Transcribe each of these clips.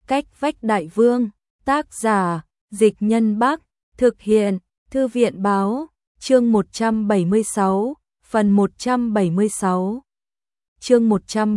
Cách vách đại vương, tác giả, Dịch Nhân Bắc, thực hiện, Thư viện báo, chương 176, phần 176. Chương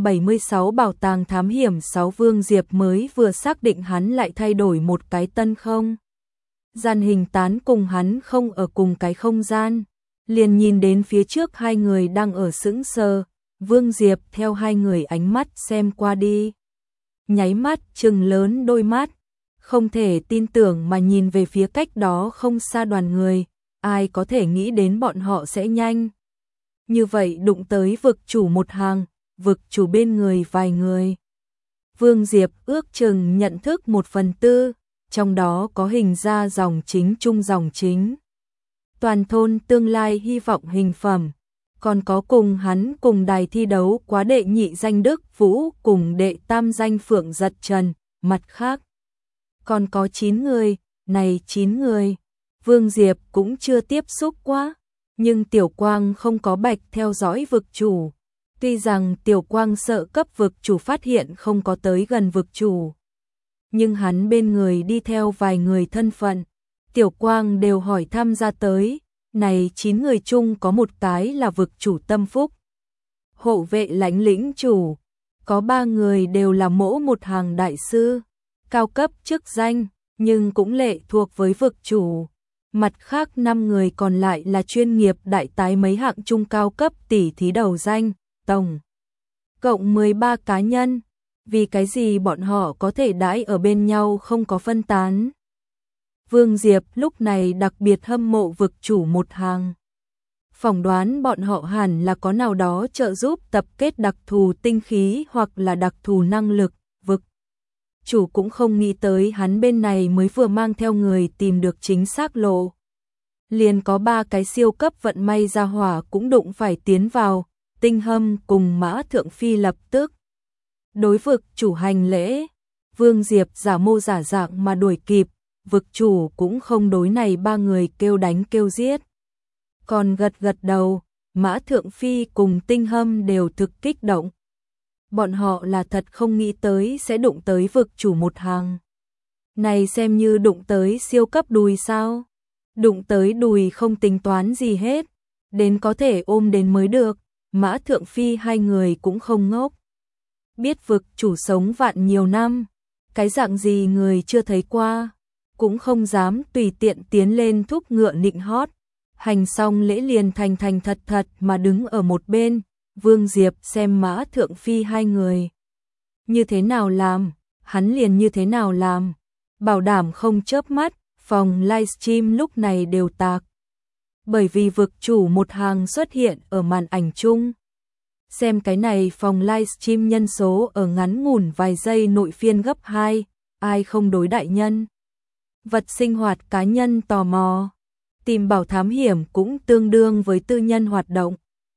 176 Bảo tàng thám hiểm 6 Vương Diệp mới vừa xác định hắn lại thay đổi một cái tân không. Gian hình tán cùng hắn không ở cùng cái không gian, liền nhìn đến phía trước hai người đang ở sững sờ, Vương Diệp theo hai người ánh mắt xem qua đi. Nháy mắt trừng lớn đôi mắt, không thể tin tưởng mà nhìn về phía cách đó không xa đoàn người, ai có thể nghĩ đến bọn họ sẽ nhanh. Như vậy đụng tới vực chủ một hàng, vực chủ bên người vài người. Vương Diệp ước chừng nhận thức 1/4, trong đó có hình ra dòng chính trung dòng chính. Toàn thôn tương lai hy vọng hình phẩm, còn có cùng hắn cùng đài thi đấu quá đệ nhị danh Đức Vũ cùng đệ tam danh Phượng Giật Trần, mặt khác. Còn có 9 người, này 9 người, Vương Diệp cũng chưa tiếp xúc quá, nhưng Tiểu Quang không có bạch theo dõi vực chủ. Tuy rằng Tiểu Quang sợ cấp vực chủ phát hiện không có tới gần vực chủ, nhưng hắn bên người đi theo vài người thân phận, Tiểu Quang đều hỏi thăm ra tới, này 9 người chung có một cái là vực chủ tâm phúc. Hộ vệ lãnh lĩnh chủ, có 3 người đều là mỗ một hàng đại sư, cao cấp chức danh, nhưng cũng lệ thuộc với vực chủ. Mặt khác 5 người còn lại là chuyên nghiệp đại tái mấy hạng trung cao cấp tỷ thí đầu danh, tổng cộng 13 cá nhân. Vì cái gì bọn họ có thể đãi ở bên nhau không có phân tán? Vương Diệp lúc này đặc biệt hâm mộ vực chủ một hàng. Phỏng đoán bọn họ hẳn là có nào đó trợ giúp tập kết đặc thù tinh khí hoặc là đặc thù năng lực, vực chủ cũng không nghĩ tới hắn bên này mới vừa mang theo người tìm được chính xác lộ. Liền có 3 cái siêu cấp vận may ra hỏa cũng đụng phải tiến vào, Tinh Hâm cùng Mã Thượng Phi lập tức đối vực chủ hành lễ. Vương Diệp giả mô giả dạng mà đuổi kịp, vực chủ cũng không đối này 3 người kêu đánh kêu giết. Còn gật gật đầu, Mã Thượng Phi cùng Tinh Hâm đều thực kích động. Bọn họ là thật không nghĩ tới sẽ đụng tới vực chủ một hàng. Này xem như đụng tới siêu cấp đùi sao? Đụng tới đùi không tính toán gì hết, đến có thể ôm đến mới được. Mã Thượng Phi hai người cũng không ngốc. Biết vực chủ sống vạn nhiều năm, cái dạng gì người chưa thấy qua, cũng không dám tùy tiện tiến lên thúc ngựa nịnh hót. Hành xong lễ liền thành thành thật thật mà đứng ở một bên. Vương Diệp xem Mã Thượng Phi hai người như thế nào làm, hắn liền như thế nào làm, bảo đảm không chớp mắt. Phòng livestream lúc này đều tạc, bởi vì vực chủ một hàng xuất hiện ở màn ảnh chung. Xem cái này phòng livestream nhân số ở ngắn ngủn vài giây nội phiên gấp 2, ai không đối đại nhân vật sinh hoạt cá nhân tò mò. Tìm bảo thám hiểm cũng tương đương với tư nhân hoạt động.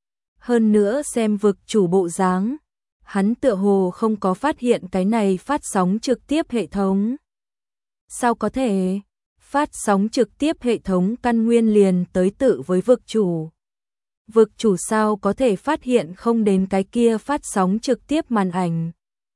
Hơn nữa xem vực chủ bộ dáng, hắn tựa hồ không có phát hiện cái này phát sóng trực tiếp hệ thống. Sao có thể? Phát sóng trực tiếp hệ thống căn nguyên liền tới tự với vực chủ. Vực chủ sao có thể phát hiện không đến cái kia phát sóng trực tiếp màn ảnh?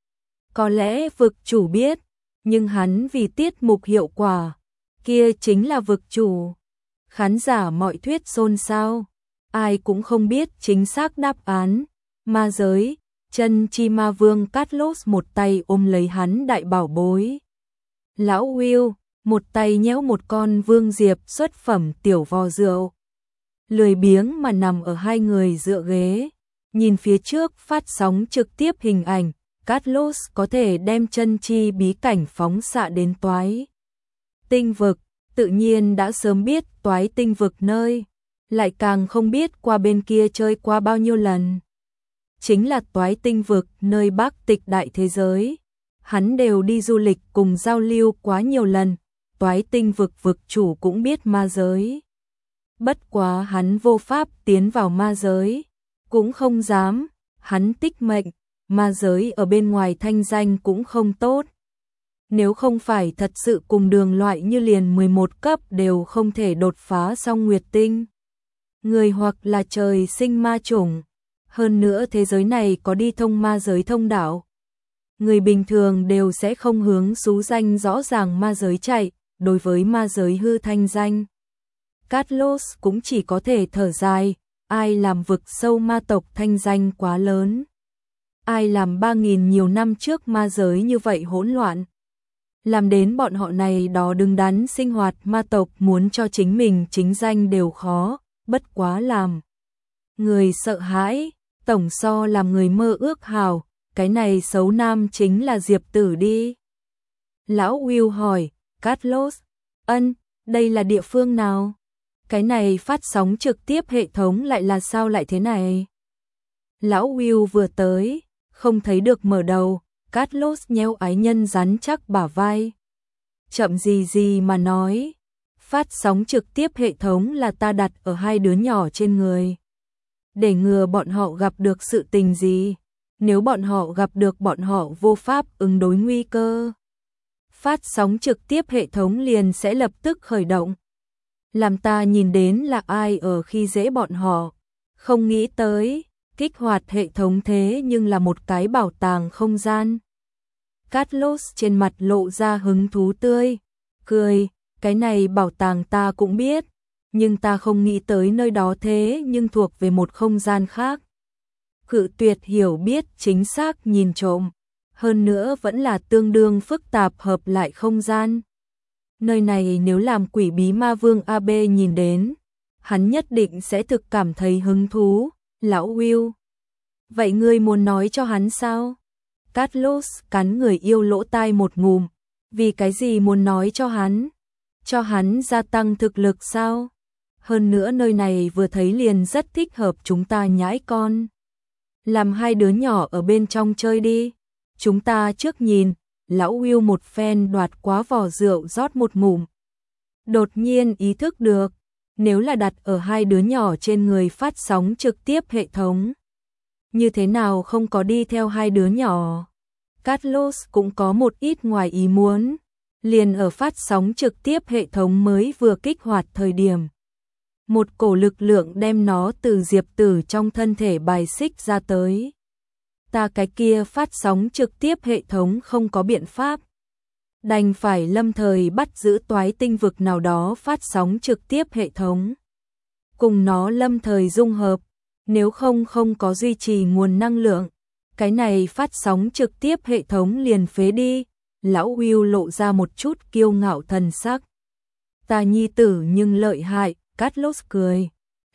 Có lẽ vực chủ biết, nhưng hắn vì tiết mục hiệu quả, kia chính là vực chủ. Khán giả mọi thuyết xôn xao, ai cũng không biết chính xác đáp án. Ma giới, chân chi ma vương Carlos một tay ôm lấy hắn đại bảo bối. Lão Will, một tay nhéo một con Vương Diệp xuất phẩm tiểu vò rượu. Lười biếng mà nằm ở hai người dựa ghế, nhìn phía trước phát sóng trực tiếp hình ảnh, Carlos có thể đem chân chi bí cảnh phóng xạ đến Toái Tinh vực, tự nhiên đã sớm biết Toái Tinh vực nơi, lại càng không biết qua bên kia chơi qua bao nhiêu lần. Chính là Toái Tinh vực nơi Bắc Tịch đại thế giới, hắn đều đi du lịch cùng giao lưu quá nhiều lần. Toái Tinh vực vực chủ cũng biết ma giới. Bất quá hắn vô pháp tiến vào ma giới, cũng không dám, hắn tích mệnh, ma giới ở bên ngoài thanh danh cũng không tốt. Nếu không phải thật sự cùng đường loại như liền 11 cấp đều không thể đột phá xong Nguyệt Tinh. Người hoặc là trời sinh ma chủng, hơn nữa thế giới này có đi thông ma giới thông đạo. Người bình thường đều sẽ không hướng xú danh rõ ràng ma giới chạy, đối với ma giới hư thanh danh. Carlos cũng chỉ có thể thở dài, ai làm vực sâu ma tộc thanh danh quá lớn. Ai làm 3.000 nhiều năm trước ma giới như vậy hỗn loạn. Làm đến bọn họ này đó đứng đắn sinh hoạt ma tộc muốn cho chính mình chính danh đều khó, bất quá làm. Người sợ hãi, tổng so làm người mơ ước hào, cái này xấu nam chính là Diệp Tử đi. Lão Will hỏi, Carlos, đây là địa phương nào? Cái này phát sóng trực tiếp hệ thống lại là sao lại thế này? Lão Will vừa tới, không thấy được mở đầu, Carlos nhéo ái nhân rắn chắc bả vai. Chậm gì mà nói, phát sóng trực tiếp hệ thống là ta đặt ở hai đứa nhỏ trên người. Để ngừa bọn họ gặp được sự tình gì, nếu bọn họ gặp được bọn họ vô pháp ứng đối nguy cơ. Phát sóng trực tiếp hệ thống liền sẽ lập tức khởi động. Làm ta nhìn đến là ai ở khi dễ bọn họ, không nghĩ tới, kích hoạt hệ thống thế nhưng là một cái bảo tàng không gian. Carlos trên mặt lộ ra hứng thú tươi, cười, cái này bảo tàng ta cũng biết, nhưng ta không nghĩ tới nơi đó thế nhưng thuộc về một không gian khác. Cự tuyệt hiểu biết chính xác nhìn trộm, hơn nữa vẫn là tương đương phức tạp hợp lại không gian. Nơi này nếu làm quỷ bí ma vương AB nhìn đến, hắn nhất định sẽ thực cảm thấy hứng thú, lão Will. Vậy ngươi muốn nói cho hắn sao? Carlos cắn người yêu lỗ tai một ngụm, vì cái gì muốn nói cho hắn? Cho hắn gia tăng thực lực sao? Hơn nữa nơi này vừa thấy liền rất thích hợp chúng ta nhãi con. Làm hai đứa nhỏ ở bên trong chơi đi. Chúng ta trước nhìn, lão Will một phen đoạt quá vỏ rượu rót một ngụm. Đột nhiên ý thức được, nếu là đặt ở hai đứa nhỏ trên người phát sóng trực tiếp hệ thống. Như thế nào không có đi theo hai đứa nhỏ? Carlos cũng có một ít ngoài ý muốn, liền ở phát sóng trực tiếp hệ thống mới vừa kích hoạt thời điểm. Một cổ lực lượng đem nó từ Diệp Tử trong thân thể bài xích ra tới. Ta cái kia phát sóng trực tiếp hệ thống không có biện pháp. Đành phải lâm thời bắt giữ toái tinh vực nào đó phát sóng trực tiếp hệ thống. Cùng nó lâm thời dung hợp, nếu không có duy trì nguồn năng lượng. Cái này phát sóng trực tiếp hệ thống liền phế đi. Lão Will lộ ra một chút kiêu ngạo thần sắc. Ta nhi tử nhưng lợi hại, Carlos cười.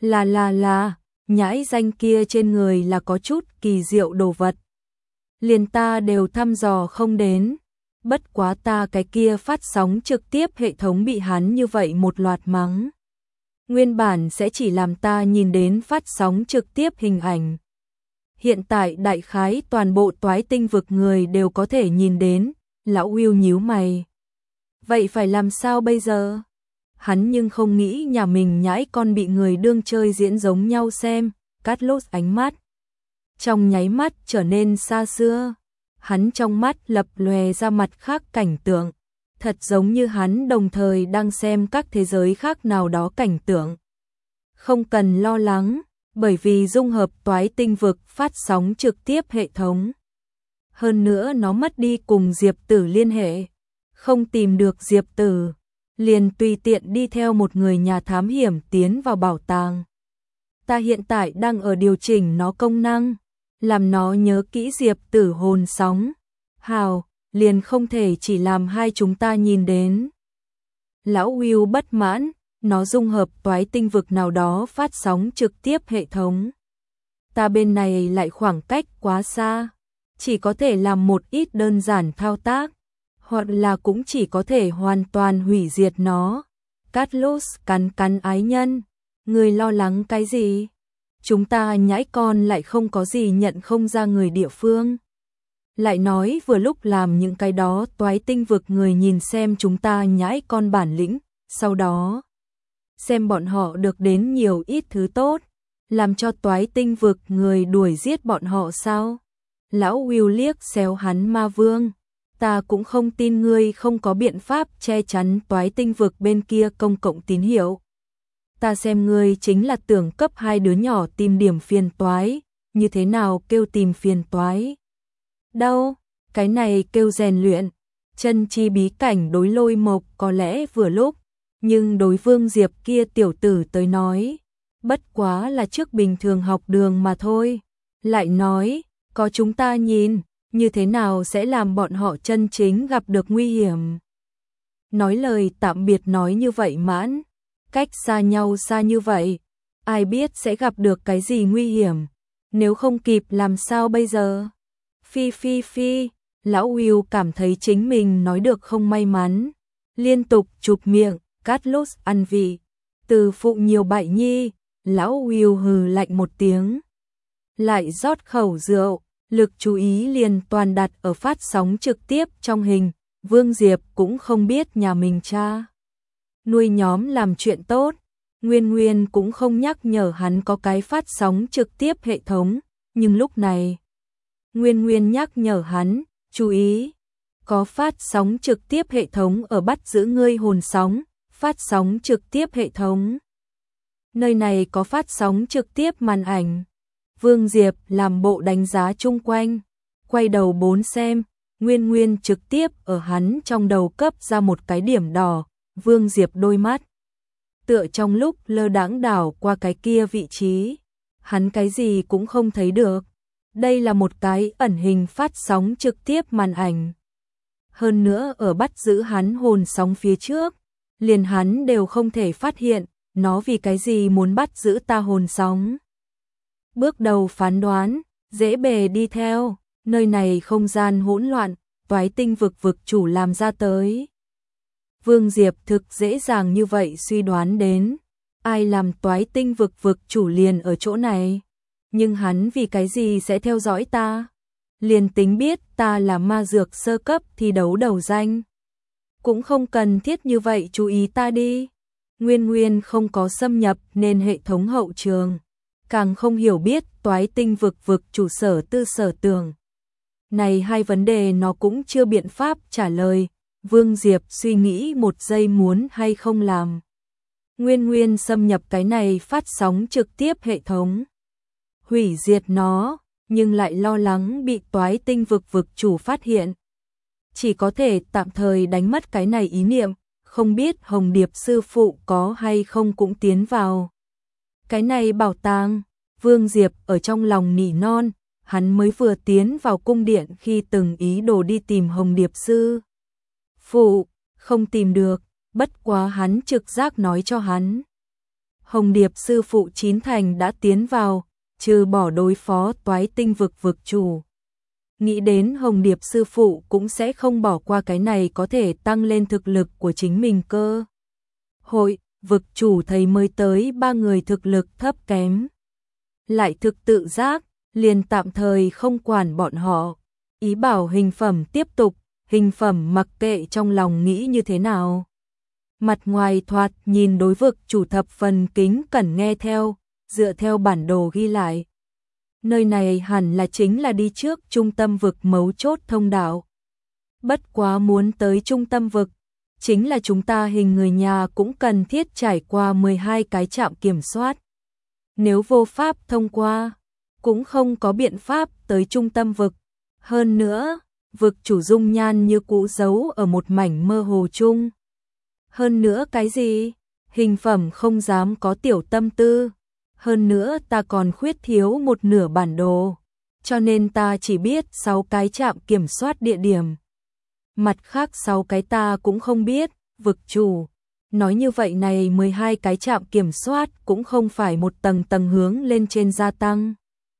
Là, nhãi danh kia trên người là có chút kỳ diệu đồ vật. Liền ta đều thăm dò không đến. Bất quá ta cái kia phát sóng trực tiếp hệ thống bị hắn như vậy một loạt mắng. Nguyên bản sẽ chỉ làm ta nhìn đến phát sóng trực tiếp hình ảnh. Hiện tại đại khái toàn bộ toái tinh vực người đều có thể nhìn đến. Lão Will nhíu mày. Vậy phải làm sao bây giờ? Hắn nhưng không nghĩ nhà mình nhãi con bị người đương chơi diễn giống nhau xem. Carlos ánh mắt trong nháy mắt trở nên xa xưa. Hắn trong mắt lập lòe ra mặt khác cảnh tượng. Thật giống như hắn đồng thời đang xem các thế giới khác nào đó cảnh tượng. Không cần lo lắng, bởi vì dung hợp toái tinh vực phát sóng trực tiếp hệ thống. Hơn nữa nó mất đi cùng Diệp Tử liên hệ. Không tìm được Diệp Tử, liền tùy tiện đi theo một người nhà thám hiểm tiến vào bảo tàng. Ta hiện tại đang ở điều chỉnh nó công năng, làm nó nhớ kỹ Diệp Tử hồn sóng. Hào, liền không thể chỉ làm hai chúng ta nhìn đến. Lão Will bất mãn, nó dung hợp toái tinh vực nào đó phát sóng trực tiếp hệ thống. Ta bên này lại khoảng cách quá xa, chỉ có thể làm một ít đơn giản thao tác, hoặc là cũng chỉ có thể hoàn toàn hủy diệt nó. Carlos cắn ái nhân, người lo lắng cái gì? Chúng ta nhãi con lại không có gì nhận không ra người địa phương. Lại nói vừa lúc làm những cái đó toái tinh vực người nhìn xem chúng ta nhãi con bản lĩnh, sau đó xem bọn họ được đến nhiều ít thứ tốt, làm cho toái tinh vực người đuổi giết bọn họ sao? Lão Will liếc xéo hắn ma vương, ta cũng không tin ngươi không có biện pháp che chắn toái tinh vực bên kia công cộng tín hiệu. Ta xem ngươi chính là tưởng cấp hai đứa nhỏ tìm điểm phiền toái, như thế nào kêu tìm phiền toái? Đâu, Cái này kêu rèn luyện. Chân chi bí cảnh đối Lôi Mộc có lẽ vừa lúc, nhưng đối Vương Diệp kia tiểu tử tới nói, bất quá là trước bình thường học đường mà thôi. Lại nói, có chúng ta nhìn, như thế nào sẽ làm bọn họ chân chính gặp được nguy hiểm. Nói lời tạm biệt nói như vậy mãn, cách xa nhau xa như vậy, ai biết sẽ gặp được cái gì nguy hiểm, nếu không kịp làm sao bây giờ. Phi phi phi, lão Will cảm thấy chính mình nói được không may mắn, liên tục chụp miệng, cắt lốt ăn vị. Từ phụ nhiều bại nhi, lão Will hừ lạnh một tiếng, lại rót khẩu rượu, lực chú ý liền toàn đặt ở phát sóng trực tiếp trong hình. Vương Diệp cũng không biết nhà mình cha nuôi nhóm làm chuyện tốt, Nguyên Nguyên cũng không nhắc nhở hắn có cái phát sóng trực tiếp hệ thống, nhưng lúc này Nguyên Nguyên nhắc nhở hắn, chú ý, có phát sóng trực tiếp hệ thống ở bắt giữ ngươi hồn sóng, phát sóng trực tiếp hệ thống. Nơi này có phát sóng trực tiếp màn ảnh. Vương Diệp làm bộ đánh giá chung quanh, quay đầu bốn xem, Nguyên Nguyên trực tiếp ở hắn trong đầu cấp ra một cái điểm đỏ. Vương Diệp đôi mắt tựa trong lúc lơ đãng đảo qua cái kia vị trí, hắn cái gì cũng không thấy được. Đây là một cái ẩn hình phát sóng trực tiếp màn ảnh. Hơn nữa ở bắt giữ hắn hồn sóng phía trước, liền hắn đều không thể phát hiện, nó vì cái gì muốn bắt giữ ta hồn sóng. Bước đầu phán đoán, dễ bề đi theo, nơi này không gian hỗn loạn, toái tinh vực chủ làm ra tới. Vương Diệp thực dễ dàng như vậy suy đoán đến, ai làm toái tinh vực chủ liền ở chỗ này, nhưng hắn vì cái gì sẽ theo dõi ta? Liền tính biết ta là ma dược sơ cấp thi đấu đầu danh, cũng không cần thiết như vậy chú ý ta đi. Nguyên Nguyên không có xâm nhập nên hệ thống hậu trường, càng không hiểu biết toái tinh vực chủ sở tư sở tưởng. Này hai vấn đề nó cũng chưa biện pháp trả lời. Vương Diệp suy nghĩ một giây muốn hay không làm. Nguyên Nguyên xâm nhập cái này phát sóng trực tiếp hệ thống, hủy diệt nó, nhưng lại lo lắng bị toái tinh vực chủ phát hiện. Chỉ có thể tạm thời đánh mất cái này ý niệm, không biết Hồng Điệp sư phụ có hay không cũng tiến vào. Cái này bảo tàng, Vương Diệp ở trong lòng nỉ non, hắn mới vừa tiến vào cung điện khi từng ý đồ đi tìm Hồng Điệp sư phụ, không tìm được, bất quá hắn trực giác nói cho hắn. Hồng Điệp sư phụ chín thành đã tiến vào, trừ bỏ đối phó toái tinh vực chủ. Nghĩ đến Hồng Điệp sư phụ cũng sẽ không bỏ qua cái này có thể tăng lên thực lực của chính mình cơ. Hội, vực chủ thấy mới tới ba người thực lực thấp kém. Lại thực tự giác, liền tạm thời không quản bọn họ. Ý bảo hình phẩm tiếp tục, hình phẩm mặc kệ trong lòng nghĩ như thế nào. Mặt ngoài thoạt nhìn đối vực chủ thập phần kính cẩn nghe theo, dựa theo bản đồ ghi lại. Nơi này hẳn là chính là đi trước trung tâm vực mấu chốt thông đạo. Bất quá muốn tới trung tâm vực, chính là chúng ta hình người nhà cũng cần thiết trải qua 12 cái trạm kiểm soát. Nếu vô pháp thông qua, cũng không có biện pháp tới trung tâm vực. Hơn nữa, vực chủ dung nhan như cũ giấu ở một mảnh mơ hồ chung. Hơn nữa cái gì? Hình phẩm không dám có tiểu tâm tư. Hơn nữa ta còn khuyết thiếu một nửa bản đồ, cho nên ta chỉ biết 6 cái trạm kiểm soát địa điểm. Mặt khác 6 cái ta cũng không biết, vực chủ. Nói như vậy này 12 cái trạm kiểm soát cũng không phải một tầng tầng hướng lên trên gia tăng.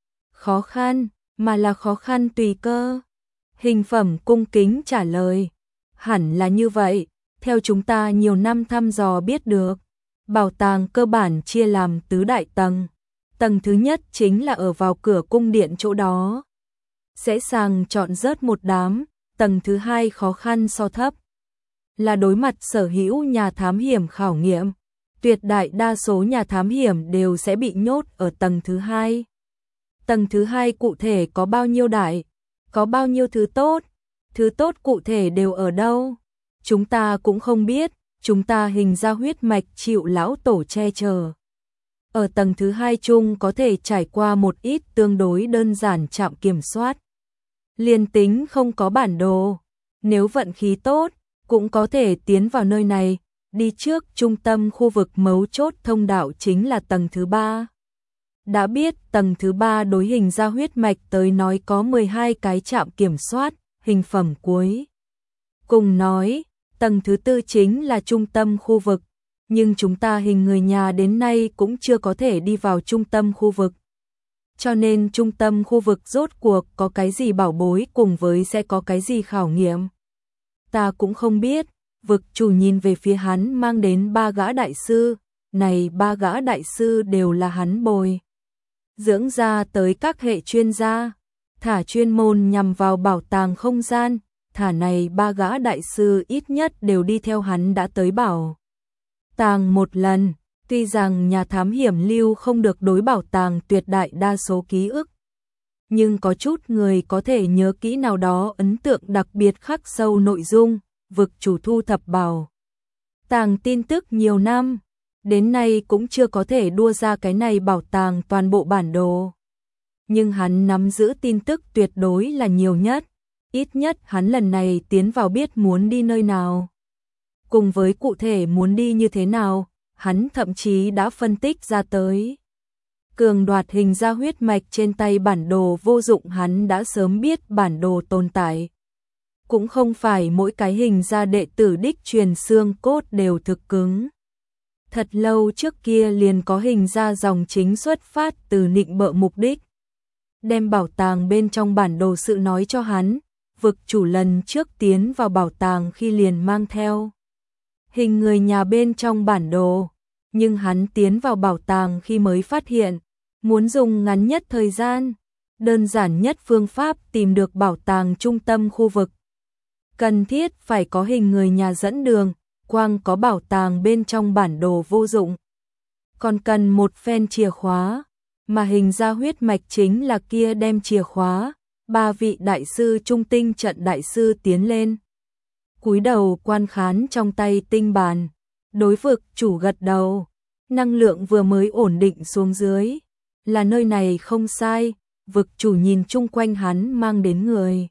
Khó khăn, mà là khó khăn tùy cơ. Hình phẩm cung kính trả lời. Hẳn là như vậy, theo chúng ta nhiều năm thăm dò biết được. Bảo tàng cơ bản chia làm tứ đại tầng. Tầng thứ nhất chính là ở vào cửa cung điện chỗ đó. Dễ dàng chọn rớt một đám. Tầng thứ hai khó khăn so thấp. Là đối mặt sở hữu nhà thám hiểm khảo nghiệm. Tuyệt đại đa số nhà thám hiểm đều sẽ bị nhốt ở tầng thứ hai. Tầng thứ hai cụ thể có bao nhiêu đại? Có bao nhiêu thứ tốt? Thứ tốt cụ thể đều ở đâu? Chúng ta cũng không biết. Chúng ta hình ra huyết mạch chịu lão tổ che chở. Ở tầng thứ hai chung có thể trải qua một ít tương đối đơn giản trạm kiểm soát. Liền tính không có bản đồ, nếu vận khí tốt, cũng có thể tiến vào nơi này, đi trước trung tâm khu vực mấu chốt thông đạo chính là tầng thứ 3. Đã biết tầng thứ 3 đối hình ra huyết mạch tới nói có 12 cái trạm kiểm soát, hình phẩm cuối. Cùng nói, tầng thứ 4 chính là trung tâm khu vực, nhưng chúng ta hình người nhà đến nay cũng chưa có thể đi vào trung tâm khu vực. Cho nên trung tâm khu vực rốt cuộc có cái gì bảo bối cùng với sẽ có cái gì khảo nghiệm. Ta cũng không biết, vực chủ nhìn về phía hắn mang đến 3 gã đại sư, này 3 gã đại sư đều là hắn bồi dưỡng ra tới các hệ chuyên gia, thả chuyên môn nhằm vào bảo tàng không gian, thả này 3 gã đại sư ít nhất đều đi theo hắn đã tới bảo tàng một lần. Tuy rằng nhà thám hiểm lưu không được đối bảo tàng tuyệt đại đa số ký ức, nhưng có chút người có thể nhớ kỹ nào đó ấn tượng đặc biệt khắc sâu nội dung, vực chủ thu thập bảo tàng tin tức nhiều năm, đến nay cũng chưa có thể đua ra cái này bảo tàng toàn bộ bản đồ. Nhưng hắn nắm giữ tin tức tuyệt đối là nhiều nhất, ít nhất hắn lần này tiến vào biết muốn đi nơi nào. Cùng với cụ thể muốn đi như thế nào, hắn thậm chí đã phân tích ra tới. Cường đoạt hình ra huyết mạch trên tay bản đồ vô dụng, hắn đã sớm biết bản đồ tồn tại. Cũng không phải mỗi cái hình ra đệ tử đích truyền xương cốt đều thực cứng. Thật lâu trước kia liền có hình ra dòng chính xuất phát từ nịnh bợ mục đích. Đem bảo tàng bên trong bản đồ sự nói cho hắn, vực chủ lần trước tiến vào bảo tàng khi liền mang theo hình người nhà bên trong bản đồ, nhưng hắn tiến vào bảo tàng khi mới phát hiện, muốn dùng ngắn nhất thời gian, đơn giản nhất phương pháp tìm được bảo tàng trung tâm khu vực. Cần thiết phải có hình người nhà dẫn đường, quang có bảo tàng bên trong bản đồ vô dụng. Còn cần một phen chìa khóa, mà hình ra huyết mạch chính là kia đem chìa khóa, 3 vị đại sư trung tinh trận đại sư tiến lên. Cúi đầu quan khán trong tay tinh bàn, đối vực chủ gật đầu, năng lượng vừa mới ổn định xuống dưới, là nơi này không sai, vực chủ nhìn chung quanh hắn mang đến người.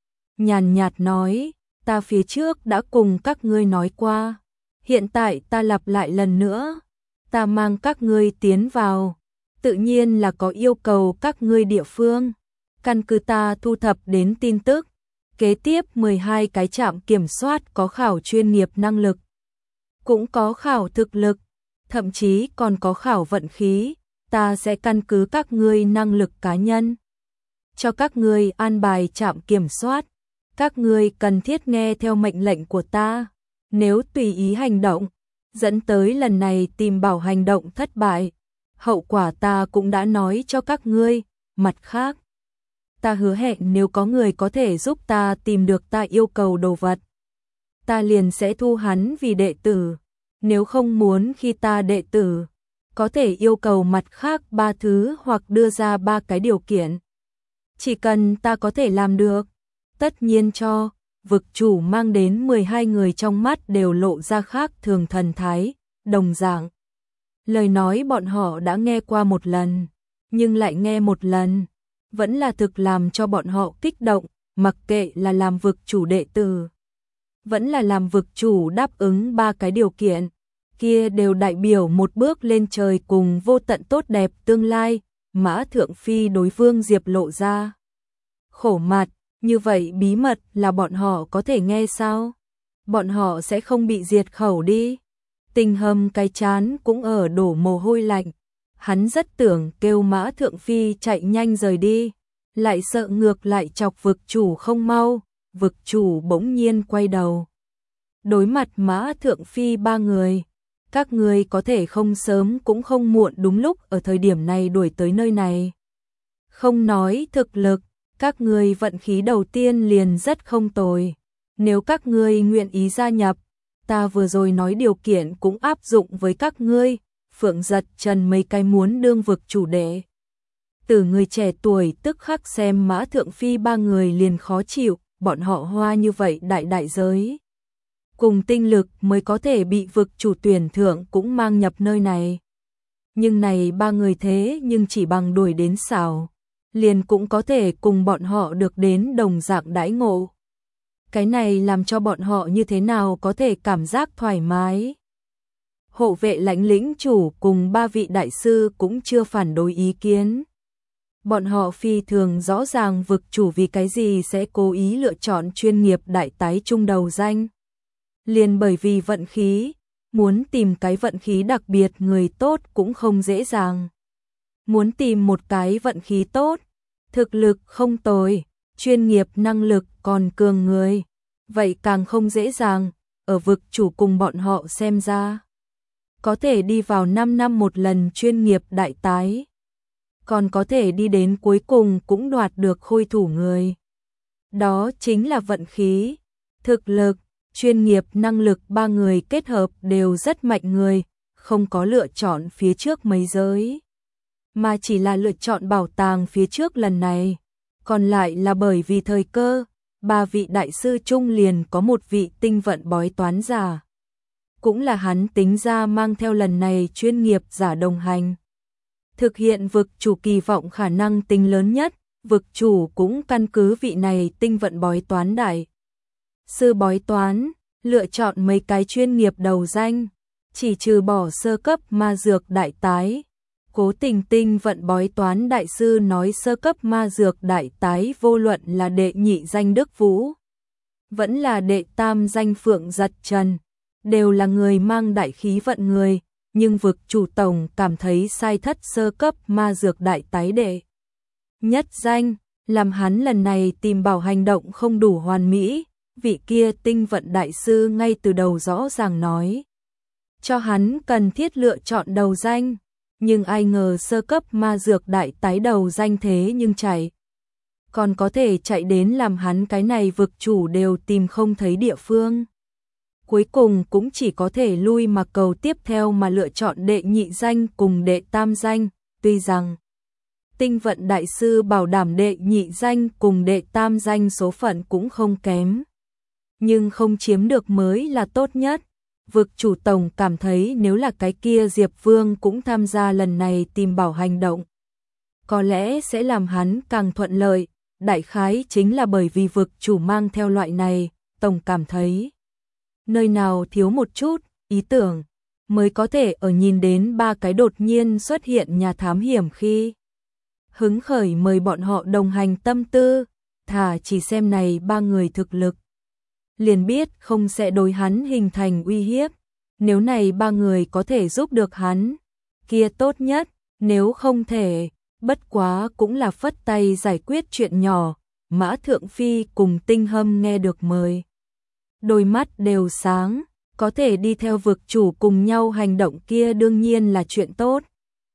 Nhàn nhạt nói, ta phía trước đã cùng các ngươi nói qua, hiện tại ta lặp lại lần nữa, ta mang các ngươi tiến vào, tự nhiên là có yêu cầu các ngươi địa phương, căn cứ ta thu thập đến tin tức. Kế tiếp 12 cái trạm kiểm soát có khảo chuyên nghiệp năng lực, cũng có khảo thực lực, thậm chí còn có khảo vận khí, ta sẽ căn cứ các ngươi năng lực cá nhân, cho các ngươi an bài trạm kiểm soát, các ngươi cần thiết nghe theo mệnh lệnh của ta, nếu tùy ý hành động, dẫn tới lần này tìm bảo hành động thất bại, hậu quả ta cũng đã nói cho các ngươi, mặt khác. Ta hứa hẹn nếu có người có thể giúp ta tìm được ta yêu cầu đồ vật, ta liền sẽ thu hắn vì đệ tử, nếu không muốn khi ta đệ tử, có thể yêu cầu mặt khác 3 thứ hoặc đưa ra 3 cái điều kiện. Chỉ cần ta có thể làm được, tất nhiên cho, vực chủ mang đến 12 người trong mắt đều lộ ra khác thường thần thái, đồng dạng. Lời nói bọn họ đã nghe qua một lần, nhưng lại nghe một lần. Vẫn là thực làm cho bọn họ kích động, mặc kệ là làm vực chủ đệ tử, vẫn là làm vực chủ đáp ứng 3 cái điều kiện, kia đều đại biểu một bước lên trời cùng vô tận tốt đẹp tương lai. Mã Thượng Phi đối Vương Diệp lộ ra khổ mặt, như vậy bí mật là bọn họ có thể nghe sao? Bọn họ sẽ không bị diệt khẩu đi. Tình Hâm cái chán cũng ở đổ mồ hôi lạnh. Hắn rất tưởng kêu Mã Thượng Phi chạy nhanh rời đi, lại sợ ngược lại chọc vực chủ không mau, vực chủ bỗng nhiên quay đầu. Đối mặt Mã Thượng Phi 3 người, các người có thể không sớm cũng không muộn đúng lúc ở thời điểm này đuổi tới nơi này. Không nói thực lực, các người vận khí đầu tiên liền rất không tồi. Nếu các ngươi nguyện ý gia nhập, ta vừa rồi nói điều kiện cũng áp dụng với các ngươi. Phượng Giật Trần mấy cái muốn đương vực chủ đệ. Từ người trẻ tuổi tức khắc xem Mã Thượng Phi 3 người liền khó chịu, bọn họ hoa như vậy đại giới. Cùng tinh lực mới có thể bị vực chủ tuyển thượng cũng mang nhập nơi này. Nhưng này 3 người thế nhưng chỉ bằng đuổi đến xảo. liền cũng có thể cùng bọn họ được đến đồng dạng đãi ngộ. Cái này làm cho bọn họ như thế nào có thể cảm giác thoải mái. Hộ vệ lãnh lĩnh chủ cùng 3 vị đại sư cũng chưa phản đối ý kiến. Bọn họ phi thường rõ ràng vực chủ vì cái gì sẽ cố ý lựa chọn chuyên nghiệp đại tái trung đầu danh. Liền bởi vì vận khí, muốn tìm cái vận khí đặc biệt người tốt cũng không dễ dàng. Muốn tìm một cái vận khí tốt, thực lực không tồi, chuyên nghiệp năng lực còn cường người, vậy càng không dễ dàng, ở vực chủ cùng bọn họ xem ra. Có thể đi vào 5 năm một lần chuyên nghiệp đại tái, còn có thể đi đến cuối cùng cũng đoạt được khôi thủ người. Đó chính là vận khí, thực lực, chuyên nghiệp năng lực 3 người kết hợp đều rất mạnh người, không có lựa chọn phía trước mấy giới, mà chỉ là lựa chọn bảo tàng phía trước lần này. Còn lại là bởi vì thời cơ, 3 vị đại sư trung liền có một vị tinh vận bói toán giả. Cũng là hắn tính ra mang theo lần này chuyên nghiệp giả đồng hành. Thực hiện vực chủ kỳ vọng khả năng tính lớn nhất, vực chủ cũng căn cứ vị này tinh vận bói toán đại sư bói toán, lựa chọn mấy cái chuyên nghiệp đầu danh, chỉ trừ bỏ sơ cấp ma dược đại tái. Cố Tình tinh vận bói toán đại sư nói sơ cấp ma dược đại tái vô luận là đệ nhị danh Đức Vũ, vẫn là đệ tam danh Phượng Giật Trần, đều là người mang đại khí vận người, nhưng vực chủ tổng cảm thấy sai thất sơ cấp ma dược đại tái đệ nhất danh, làm hắn lần này tìm bảo hành động không đủ hoàn mỹ. Vị kia tinh vận đại sư ngay từ đầu rõ ràng nói cho hắn cần thiết lựa chọn đầu danh, nhưng ai ngờ sơ cấp ma dược đại tái đầu danh thế nhưng chạy, còn có thể chạy đến làm hắn cái này vực chủ đều tìm không thấy địa phương. Cuối cùng cũng chỉ có thể lui mà cầu tiếp theo mà lựa chọn đệ nhị danh cùng đệ tam danh, tuy rằng tinh vận đại sư bảo đảm đệ nhị danh cùng đệ tam danh số phận cũng không kém, nhưng không chiếm được mới là tốt nhất. Vực chủ tổng cảm thấy nếu là cái kia Diệp Vương cũng tham gia lần này tìm bảo hành động, có lẽ sẽ làm hắn càng thuận lợi, đại khái chính là bởi vì vực chủ mang theo loại này, tổng cảm thấy nơi nào thiếu một chút ý tưởng, mới có thể ở nhìn đến 3 cái đột nhiên xuất hiện nhà thám hiểm khi hứng khởi mời bọn họ đồng hành tâm tư, thà chỉ xem này 3 người thực lực, liền biết không sẽ đối hắn hình thành uy hiếp. Nếu này 3 người có thể giúp được hắn, kia tốt nhất, nếu không thể, bất quá cũng là phất tay giải quyết chuyện nhỏ. Mã Thượng Phi cùng Tinh Hâm nghe được mời, đôi mắt đều sáng, có thể đi theo vực chủ cùng nhau hành động kia đương nhiên là chuyện tốt.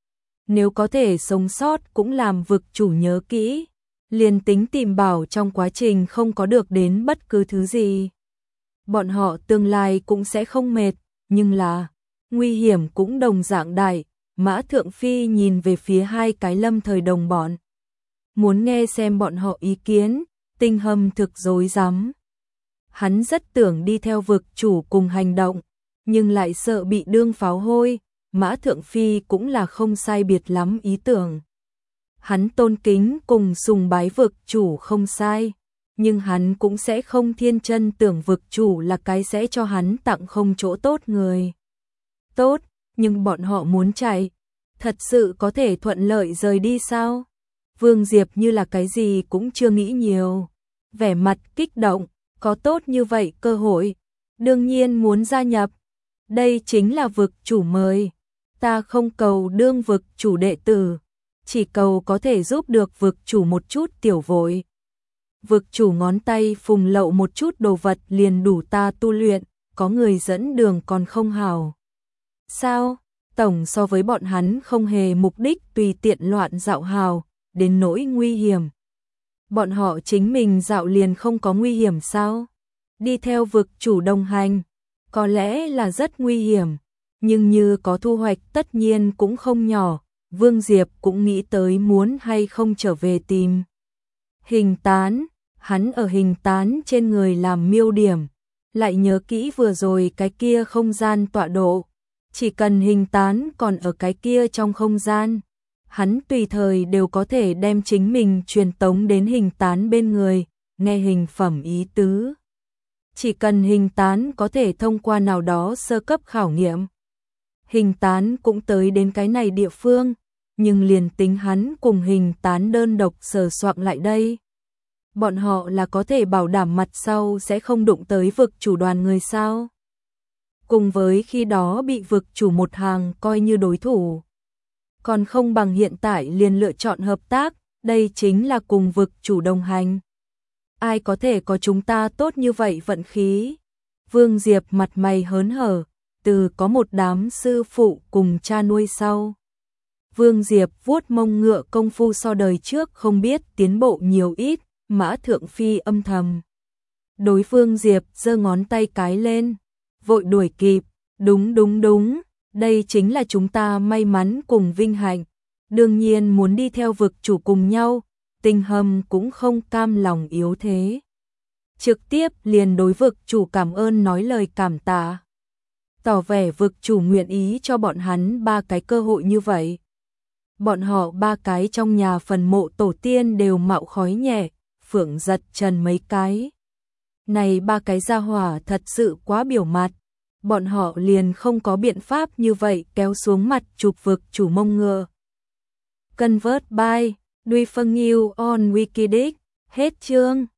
Nếu có thể sống sót cũng làm vực chủ nhớ kỹ, liền tính tìm bảo trong quá trình không có được đến bất cứ thứ gì, bọn họ tương lai cũng sẽ không mệt, nhưng là nguy hiểm cũng đồng dạng đại. Mã Thượng Phi nhìn về phía 2 cái lâm thời đồng bọn, muốn nghe xem bọn họ ý kiến. Tinh Hâm thực rối rắm, hắn rất tưởng đi theo vực chủ cùng hành động, nhưng lại sợ bị đương pháo hôi. Mã Thượng Phi cũng là không sai biệt lắm ý tưởng, hắn tôn kính cùng sùng bái vực chủ không sai, nhưng hắn cũng sẽ không thiên chân tưởng vực chủ là cái sẽ cho hắn tặng không chỗ tốt người. Tốt, nhưng bọn họ muốn chạy, thật sự có thể thuận lợi rời đi sao? Vương Diệp như là cái gì cũng chưa nghĩ nhiều, vẻ mặt kích động, có tốt như vậy cơ hội, đương nhiên muốn gia nhập. Đây chính là vực chủ mời, ta không cầu đương vực chủ đệ tử, chỉ cầu có thể giúp được vực chủ một chút tiểu vội. Vực chủ ngón tay phùng lậu một chút đồ vật liền đủ ta tu luyện, có người dẫn đường còn không hảo. Sao? Tổng so với bọn hắn không hề mục đích tùy tiện loạn dạo hào, đến nỗi nguy hiểm. Bọn họ chính mình dạo liền không có nguy hiểm sao? Đi theo vực chủ đồng hành, có lẽ là rất nguy hiểm, nhưng như có thu hoạch tất nhiên cũng không nhỏ. Vương Diệp cũng nghĩ tới muốn hay không trở về tìm Hình Tán, hắn ở Hình Tán trên người làm miêu điểm, lại nhớ kỹ vừa rồi cái kia không gian tọa độ, chỉ cần Hình Tán còn ở cái kia trong không gian, hắn tùy thời đều có thể đem chính mình truyền tống đến hình tán bên người, nghe hình phẩm ý tứ. Chỉ cần hình tán có thể thông qua nào đó sơ cấp khảo nghiệm. Hình tán cũng tới đến cái này địa phương, nhưng liền tính hắn cùng hình tán đơn độc sờ soạng lại đây. Bọn họ là có thể bảo đảm mặt sau sẽ không đụng tới vực chủ đoàn người sao. Cùng với khi đó bị vực chủ một hàng coi như đối thủ. Còn không bằng hiện tại liền lựa chọn hợp tác, đây chính là cùng vực chủ đồng hành. Ai có thể có chúng ta tốt như vậy vận khí. Vương Diệp mặt mày hớn hở, từ có một đám sư phụ cùng cha nuôi sau. Vương Diệp vuốt mông ngựa công phu so đời trước không biết tiến bộ nhiều ít, Mã Thượng Phi âm thầm. Đối phương Diệp giơ ngón tay cái lên, vội đuổi kịp, đúng, đây chính là chúng ta may mắn cùng vinh hạnh, đương nhiên muốn đi theo vực chủ cùng nhau, Tinh Hâm cũng không cam lòng yếu thế. Trực tiếp liền đối vực chủ cảm ơn nói lời cảm tạ. Tỏ vẻ vực chủ nguyện ý cho bọn hắn 3 cái cơ hội như vậy. Bọn họ 3 cái trong nhà phần mộ tổ tiên đều mạo khói nhẹ, Phượng Giật Trần mấy cái. Này 3 cái gia hỏa thật sự quá biểu mặt. Bọn họ liền không có biện pháp như vậy kéo xuống mặt chụp vực chủ mông ngựa. Convert by Duy Phân Nghiêu on Wikidic. Hết chương.